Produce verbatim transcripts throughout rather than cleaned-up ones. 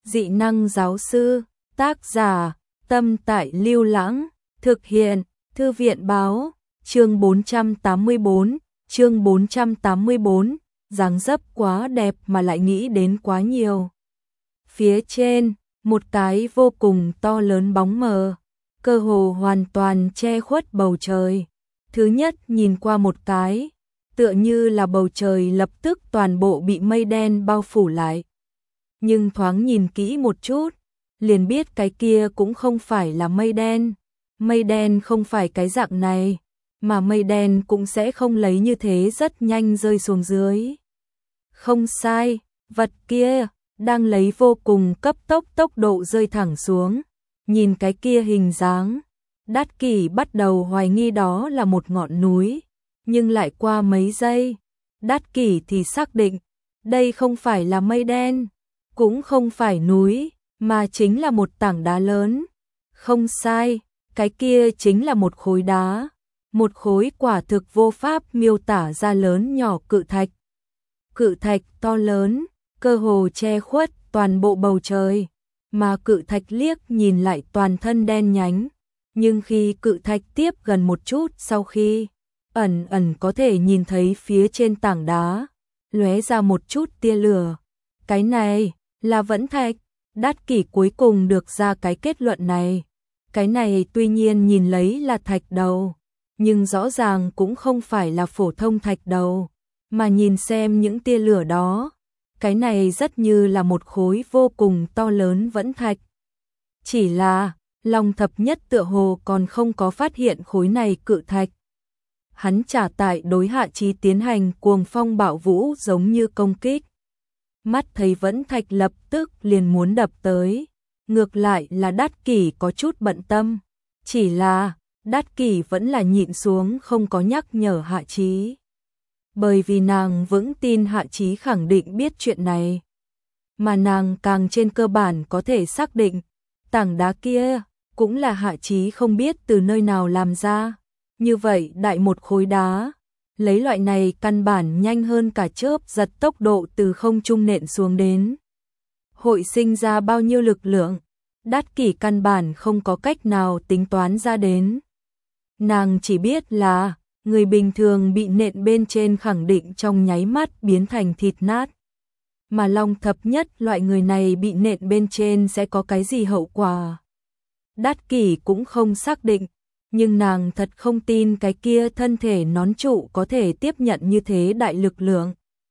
Dị năng giáo sư, tác giả, Tâm Tại Lưu Lãng, thực hiện, Thư viện báo, chương bốn trăm tám mươi bốn, chương bốn trăm tám mươi bốn, dáng dấp quá đẹp mà lại nghĩ đến quá nhiều. Phía trên, một cái vô cùng to lớn bóng mờ, cơ hồ hoàn toàn che khuất bầu trời. Thứ nhất nhìn qua một cái, tựa như là bầu trời lập tức toàn bộ bị mây đen bao phủ lại. Nhưng thoáng nhìn kỹ một chút, liền biết cái kia cũng không phải là mây đen. Mây đen không phải cái dạng này, mà mây đen cũng sẽ không lấy như thế rất nhanh rơi xuống dưới. Không sai, vật kia đang lấy vô cùng cấp tốc tốc độ rơi thẳng xuống. Nhìn cái kia hình dáng, Đát Kỷ bắt đầu hoài nghi đó là một ngọn núi, nhưng lại qua mấy giây, Đát Kỷ thì xác định, đây không phải là mây đen, cũng không phải núi, mà chính là một tảng đá lớn. Không sai, cái kia chính là một khối đá, một khối quả thực vô pháp miêu tả ra lớn nhỏ cự thạch. Cự thạch to lớn, cơ hồ che khuất toàn bộ bầu trời, mà cự thạch liếc nhìn lại toàn thân đen nhánh. Nhưng khi cự thạch tiếp gần một chút, sau khi ẩn ẩn có thể nhìn thấy phía trên tảng đá lóe ra một chút tia lửa. Cái này là vẫn thạch. Đát Kỷ cuối cùng được ra cái kết luận này. Cái này tuy nhiên nhìn lấy là thạch đầu, nhưng rõ ràng cũng không phải là phổ thông thạch đầu, mà nhìn xem những tia lửa đó, cái này rất như là một khối vô cùng to lớn vẫn thạch. Chỉ là, Long Thập Nhất tựa hồ còn không có phát hiện khối này cự thạch. Hắn trả tại đối Hạ Chí tiến hành cuồng phong bạo vũ giống như công kích. Mắt thấy vẫn thạch lập tức liền muốn đập tới. Ngược lại là Đát Kỷ có chút bận tâm. Chỉ là, Đát Kỷ vẫn là nhịn xuống không có nhắc nhở Hạ Chí. Bởi vì nàng vững tin Hạ Chí khẳng định biết chuyện này. Mà nàng càng trên cơ bản có thể xác định, tảng đá kia cũng là Hạ Chí không biết từ nơi nào làm ra. Như vậy đại một khối đá, lấy loại này căn bản nhanh hơn cả chớp giật tốc độ từ không trung nện xuống đến. Hội sinh ra bao nhiêu lực lượng, Đát Kỷ căn bản không có cách nào tính toán ra đến. Nàng chỉ biết là, người bình thường bị nện bên trên khẳng định trong nháy mắt biến thành thịt nát. Mà Long Thập Nhất loại người này bị nện bên trên sẽ có cái gì hậu quả. Đát Kỷ cũng không xác định, nhưng nàng thật không tin cái kia thân thể nón trụ có thể tiếp nhận như thế đại lực lượng.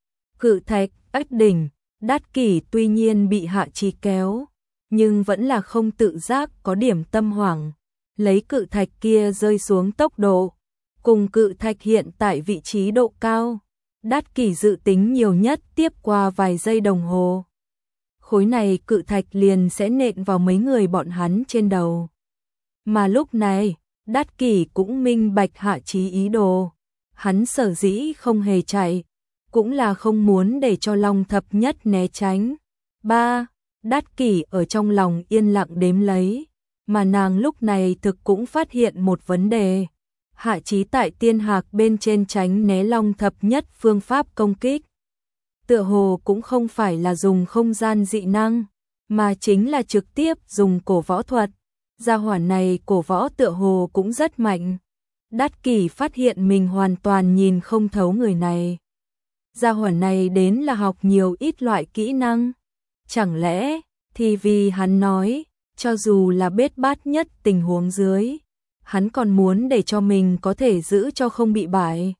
Cự thạch, ách đỉnh, Đát Kỷ tuy nhiên bị Hạ Chí kéo, nhưng vẫn là không tự giác có điểm tâm hoảng. Lấy cự thạch kia rơi xuống tốc độ, cùng cự thạch hiện tại vị trí độ cao, Đát Kỷ dự tính nhiều nhất tiếp qua vài giây đồng hồ. Khối này cự thạch liền sẽ nện vào mấy người bọn hắn trên đầu. Mà lúc này, Đát Kỷ cũng minh bạch Hạ Chí ý đồ. Hắn sở dĩ không hề chạy, cũng là không muốn để cho Long Thập Nhất né tránh. Ba, Đát Kỷ ở trong lòng yên lặng đếm lấy, mà nàng lúc này thực cũng phát hiện một vấn đề. Hạ Chí tại tiên hạc bên trên tránh né Long Thập Nhất phương pháp công kích. Tựa hồ cũng không phải là dùng không gian dị năng, mà chính là trực tiếp dùng cổ võ thuật. Gia hỏa này cổ võ tựa hồ cũng rất mạnh. Đát Kỷ phát hiện mình hoàn toàn nhìn không thấu người này. Gia hỏa này đến là học nhiều ít loại kỹ năng. Chẳng lẽ, thì vì hắn nói, cho dù là bết bát nhất tình huống dưới, hắn còn muốn để cho mình có thể giữ cho không bị bại.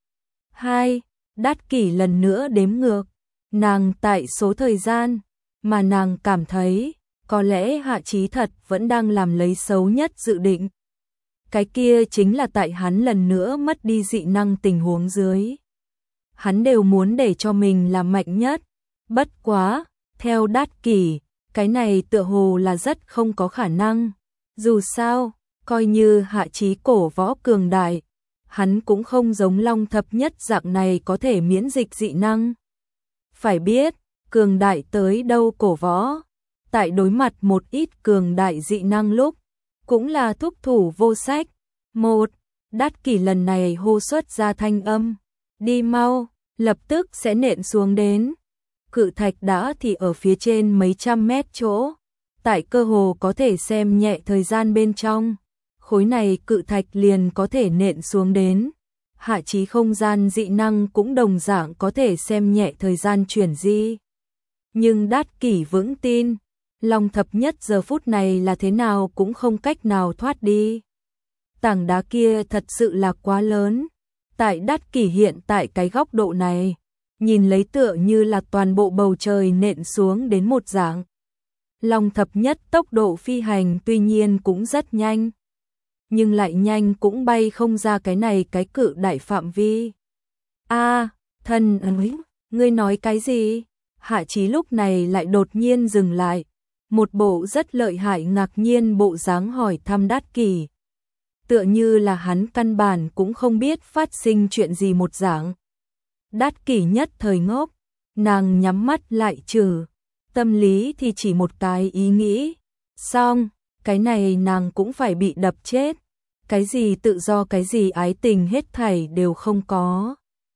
Hai, Đát Kỷ lần nữa đếm ngược. Nàng tại số thời gian, mà nàng cảm thấy, có lẽ Hạ Chí thật vẫn đang làm lấy xấu nhất dự định. Cái kia chính là tại hắn lần nữa mất đi dị năng tình huống dưới. Hắn đều muốn để cho mình là mạnh nhất. Bất quá, theo Đát Kỷ, cái này tựa hồ là rất không có khả năng. Dù sao, coi như Hạ Chí cổ võ cường đại, hắn cũng không giống Long Thập Nhất dạng này có thể miễn dịch dị năng. Phải biết, cường đại tới đâu cổ võ, tại đối mặt một ít cường đại dị năng lúc, cũng là thúc thủ vô sách. Một, Đát Kỷ lần này hô xuất ra thanh âm, đi mau, lập tức sẽ nện xuống đến. cự thạch đã thì ở phía trên mấy trăm mét chỗ, tại cơ hồ có thể xem nhẹ thời gian bên trong, khối này cự thạch liền có thể nện xuống đến. Hạ chí không gian dị năng cũng đồng dạng có thể xem nhẹ thời gian chuyển di. Nhưng Đát Kỷ vững tin, Long Thập Nhất giờ phút này là thế nào cũng không cách nào thoát đi. Tảng đá kia thật sự là quá lớn. Tại Đát Kỷ hiện tại cái góc độ này, nhìn lấy tựa như là toàn bộ bầu trời nện xuống đến một dạng. Long Thập Nhất tốc độ phi hành tuy nhiên cũng rất nhanh, nhưng lại nhanh cũng bay không ra cái này cái cự đại phạm vi. A, thân ơi, ngươi nói cái gì? Hạ Chí lúc này lại đột nhiên dừng lại, một bộ rất lợi hại ngạc nhiên bộ dáng hỏi thăm Đát Kỷ. Tựa như là hắn căn bản cũng không biết phát sinh chuyện gì một dạng. Đát Kỷ nhất thời ngốc, nàng nhắm mắt lại trừ, tâm lý thì chỉ một cái ý nghĩ, xong, cái này nàng cũng phải bị đập chết, cái gì tự do cái gì ái tình hết thảy đều không có.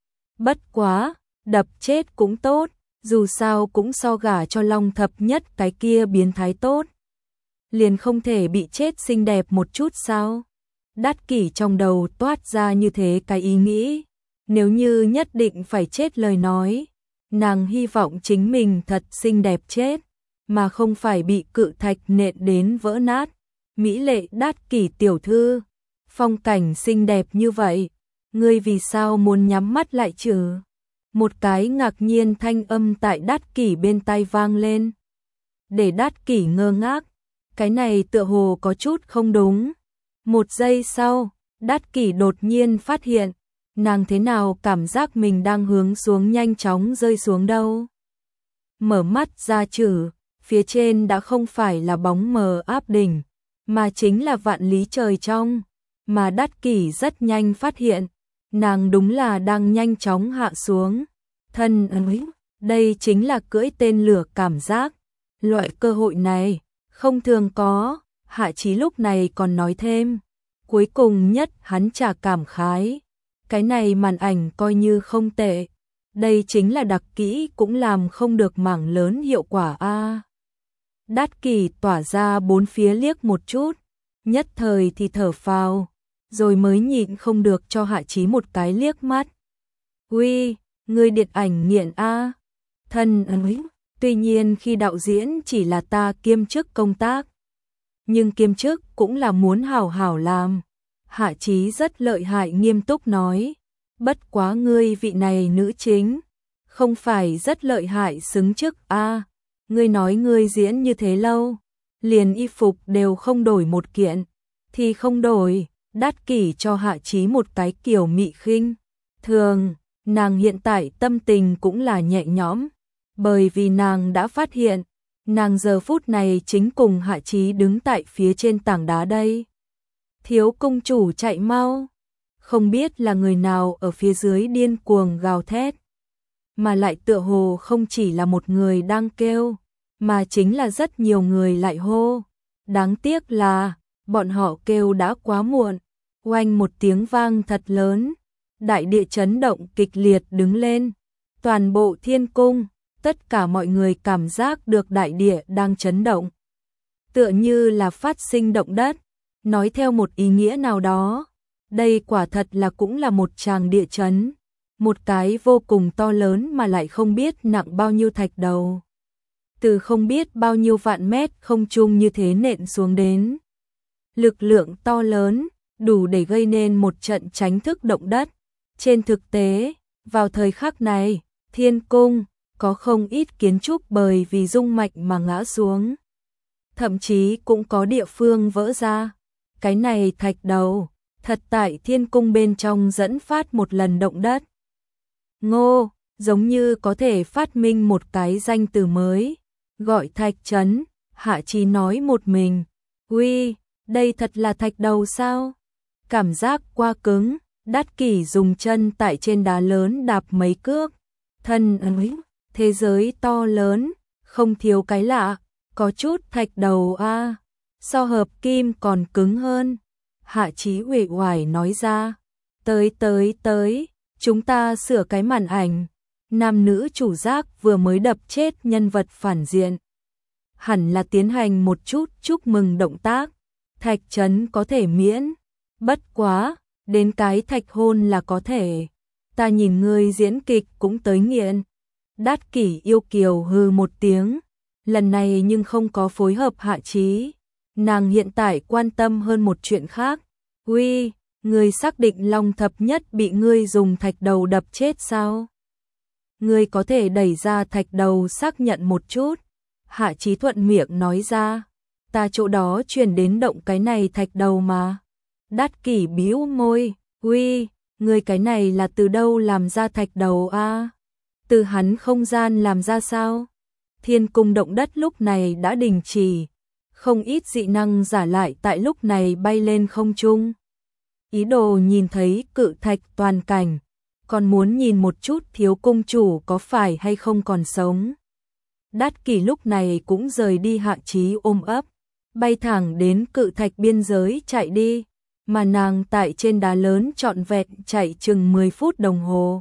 Bất quá, đập chết cũng tốt, dù sao cũng so gả cho Long Thập Nhất cái kia biến thái tốt. Liền không thể bị chết xinh đẹp một chút sao? Đát Kỷ trong đầu toát ra như thế cái ý nghĩ, nếu như nhất định phải chết lời nói, nàng hy vọng chính mình thật xinh đẹp chết, mà không phải bị cự thạch nện đến vỡ nát. Mỹ lệ Đát Kỷ tiểu thư, phong cảnh xinh đẹp như vậy, ngươi vì sao muốn nhắm mắt lại chứ? Một cái ngạc nhiên thanh âm tại Đát Kỷ bên tai vang lên. Để Đát Kỷ ngơ ngác, cái này tựa hồ có chút không đúng. Một giây sau, Đát Kỷ đột nhiên phát hiện, nàng thế nào cảm giác mình đang hướng xuống nhanh chóng rơi xuống đâu. Mở mắt ra chử, phía trên đã không phải là bóng mờ áp đỉnh, mà chính là vạn lý trời trong, mà Đát Kỷ rất nhanh phát hiện, nàng đúng là đang nhanh chóng hạ xuống. Thân ơi, đây chính là cưỡi tên lửa cảm giác. Loại cơ hội này, không thường có. Hạ Chí lúc này còn nói thêm. Cuối cùng nhất hắn chả cảm khái. Cái này màn ảnh coi như không tệ. Đây chính là đặc kỹ cũng làm không được mảng lớn hiệu quả a. Đát Kỷ tỏa ra bốn phía liếc một chút. Nhất thời thì thở phào. Rồi mới nhịn không được cho Hạ Chí một cái liếc mắt. Uy, ngươi điện ảnh nghiện a. Thân ơi, tuy nhiên khi đạo diễn chỉ là ta kiêm chức công tác, nhưng kiêm chức cũng là muốn hảo hảo làm. Hạ Chí rất lợi hại nghiêm túc nói, bất quá ngươi vị này nữ chính, không phải rất lợi hại xứng chức a. Ngươi nói ngươi diễn như thế lâu, liền y phục đều không đổi một kiện, thì không đổi. Đát Kỷ cho Hạ Chí một cái kiểu mị khinh thường, nàng hiện tại tâm tình cũng là nhẹ nhõm, bởi vì nàng đã phát hiện, nàng giờ phút này chính cùng Hạ Chí đứng tại phía trên tảng đá đây. Thiếu công chủ chạy mau, không biết là người nào ở phía dưới điên cuồng gào thét, mà lại tựa hồ không chỉ là một người đang kêu, mà chính là rất nhiều người lại hô. Đáng tiếc là, bọn họ kêu đã quá muộn. Oanh một tiếng vang thật lớn, đại địa chấn động kịch liệt đứng lên, toàn bộ thiên cung, tất cả mọi người cảm giác được đại địa đang chấn động. Tựa như là phát sinh động đất, nói theo một ý nghĩa nào đó, đây quả thật là cũng là một tràng địa chấn, một cái vô cùng to lớn mà lại không biết nặng bao nhiêu thạch đầu. Từ không biết bao nhiêu vạn mét không trung như thế nện xuống đến. Lực lượng to lớn, đủ để gây nên một trận chánh thức động đất. Trên thực tế, vào thời khắc này, thiên cung có không ít kiến trúc bởi vì rung mạnh mà ngã xuống. Thậm chí cũng có địa phương vỡ ra. Cái này thạch đầu, thật tại thiên cung bên trong dẫn phát một lần động đất. Ngô, giống như có thể phát minh một cái danh từ mới, gọi thạch chấn. Hạ Chí nói một mình, uy, đây thật là thạch đầu sao? Cảm giác quá cứng, Đát Kỷ dùng chân tại trên đá lớn đạp mấy cước. Thân ơi, thế giới to lớn, không thiếu cái lạ, có chút thạch đầu a, so hợp kim còn cứng hơn. Hạ Chí uể oải nói ra, tới tới tới, chúng ta sửa cái màn ảnh. nam nữ chủ giác vừa mới đập chết nhân vật phản diện. Hẳn là tiến hành một chút chúc mừng động tác, thạch trấn có thể miễn. Bất quá, đến cái thạch hôn là có thể. Ta nhìn ngươi diễn kịch cũng tới nghiện. Đát Kỷ yêu kiều hừ một tiếng, lần này nhưng không có phối hợp Hạ Chí. Nàng hiện tại quan tâm hơn một chuyện khác. Uy, ngươi xác định Long Thập Nhất bị ngươi dùng thạch đầu đập chết sao? Ngươi có thể đẩy ra thạch đầu xác nhận một chút. Hạ Chí thuận miệng nói ra. Ta chỗ đó truyền đến động cái này thạch đầu mà. Đát Kỷ bĩu môi. Uy, ngươi cái này là từ đâu làm ra thạch đầu a? À? Từ hắn không gian làm ra sao? Thiên cung động đất lúc này đã đình chỉ. Không ít dị năng giả lại tại lúc này bay lên không trung. Ý đồ nhìn thấy cự thạch toàn cảnh, còn muốn nhìn một chút thiếu cung chủ có phải hay không còn sống. Đát Kỷ lúc này cũng rời đi Hạ Chí ôm ấp, bay thẳng đến cự thạch biên giới chạy đi, mà nàng tại trên đá lớn trọn vẹn chạy chừng mười phút đồng hồ.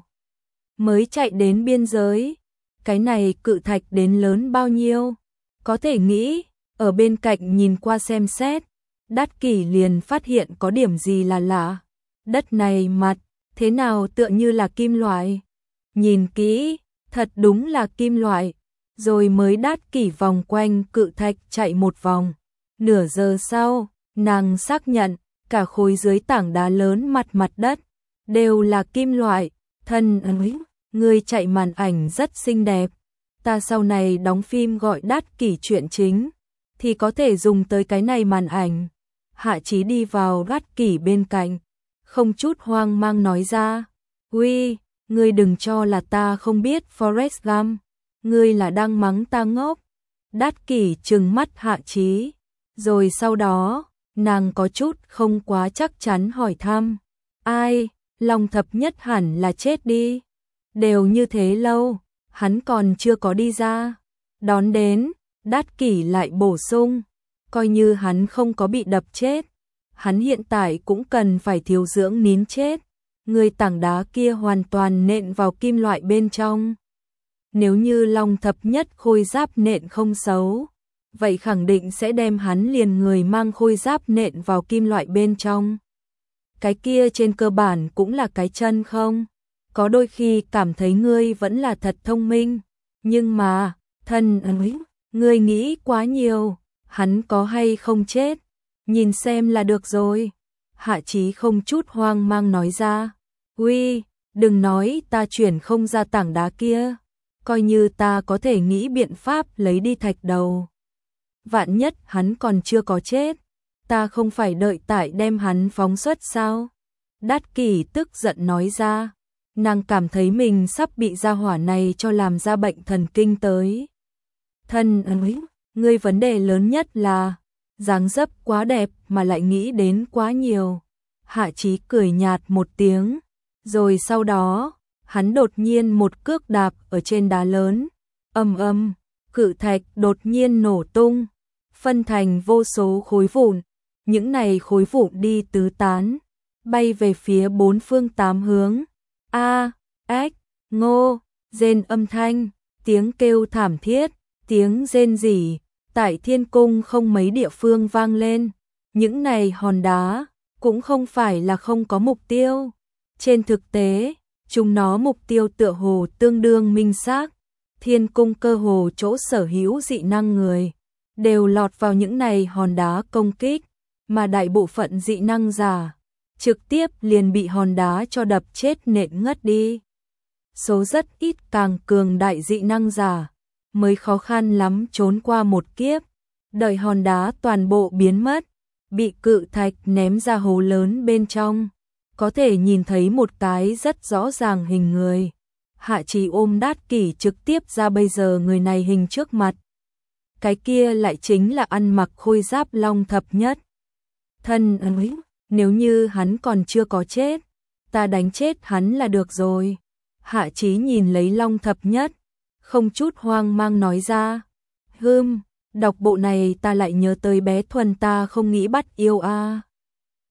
Mới chạy đến biên giới, cái này cự thạch đến lớn bao nhiêu, có thể nghĩ, ở bên cạnh nhìn qua xem xét, Đát Kỷ liền phát hiện có điểm gì là lạ. Đất này mặt, thế nào tựa như là kim loại. Nhìn kỹ, thật đúng là kim loại. Rồi mới Đát Kỷ vòng quanh cự thạch chạy một vòng. Nửa giờ sau, nàng xác nhận, cả khối dưới tảng đá lớn mặt mặt đất, đều là kim loại. Thân ơi, người chạy màn ảnh rất xinh đẹp. Ta sau này đóng phim gọi Đát Kỷ chuyện chính, thì có thể dùng tới cái này màn ảnh. Hạ Chí đi vào Đát Kỷ bên cạnh, không chút hoang mang nói ra. Uy, ngươi đừng cho là ta không biết Forrest Gump, ngươi là đang mắng ta ngốc. Đát Kỷ trừng mắt Hạ Chí, rồi sau đó, nàng có chút không quá chắc chắn hỏi thăm. Ai, Long Thập Nhất hẳn là chết đi. Đều như thế lâu, hắn còn chưa có đi ra. Đón đến, Đát Kỷ lại bổ sung, coi như hắn không có bị đập chết, hắn hiện tại cũng cần phải thiếu dưỡng nín chết. Người tảng đá kia hoàn toàn nện vào kim loại bên trong. Nếu như Long Thập Nhất khôi giáp nện không xấu, vậy khẳng định sẽ đem hắn liền người mang khôi giáp nện vào kim loại bên trong. Cái kia trên cơ bản cũng là cái chân không? Có đôi khi cảm thấy ngươi vẫn là thật thông minh, nhưng mà, thân ơi, ngươi nghĩ quá nhiều, hắn có hay không chết, nhìn xem là được rồi. Hạ Chí không chút hoang mang nói ra. Uy, đừng nói ta chuyển không ra tảng đá kia, coi như ta có thể nghĩ biện pháp lấy đi thạch đầu. Vạn nhất hắn còn chưa có chết, ta không phải đợi tại đem hắn phóng xuất sao? Đát Kỷ tức giận nói ra, nàng cảm thấy mình sắp bị gia hỏa này cho làm ra bệnh thần kinh tới. Thân ơi, ngươi vấn đề lớn nhất là, dáng dấp quá đẹp mà lại nghĩ đến quá nhiều. Hạ Chí cười nhạt một tiếng, rồi sau đó, hắn đột nhiên một cước đạp ở trên đá lớn, ầm ầm, cự thạch đột nhiên nổ tung, phân thành vô số khối vụn, những này khối vụn đi tứ tán, bay về phía bốn phương tám hướng. A, ếch, ngô, rên âm thanh, tiếng kêu thảm thiết, tiếng rên rỉ, tại thiên cung không mấy địa phương vang lên. Những này hòn đá cũng không phải là không có mục tiêu. Trên thực tế, chúng nó mục tiêu tựa hồ tương đương minh xác. Thiên cung cơ hồ chỗ sở hữu dị năng người đều lọt vào những này hòn đá công kích, mà đại bộ phận dị năng giả trực tiếp liền bị hòn đá cho đập chết nện ngất đi. Số rất ít càng cường đại dị năng giả mới khó khăn lắm trốn qua một kiếp, đợi hòn đá toàn bộ biến mất, bị cự thạch ném ra hố lớn bên trong, có thể nhìn thấy một cái rất rõ ràng hình người. Hạ Chí ôm Đát Kỷ trực tiếp ra bây giờ người này hình trước mặt. Cái kia lại chính là ăn mặc khôi giáp Long Thập Nhất. Thân ơi, nếu như hắn còn chưa có chết, ta đánh chết hắn là được rồi. Hạ Chí nhìn lấy Long Thập Nhất, không chút hoang mang nói ra. Hừm, đọc bộ này ta lại nhớ tới bé Thuần ta không nghĩ bắt yêu a. À.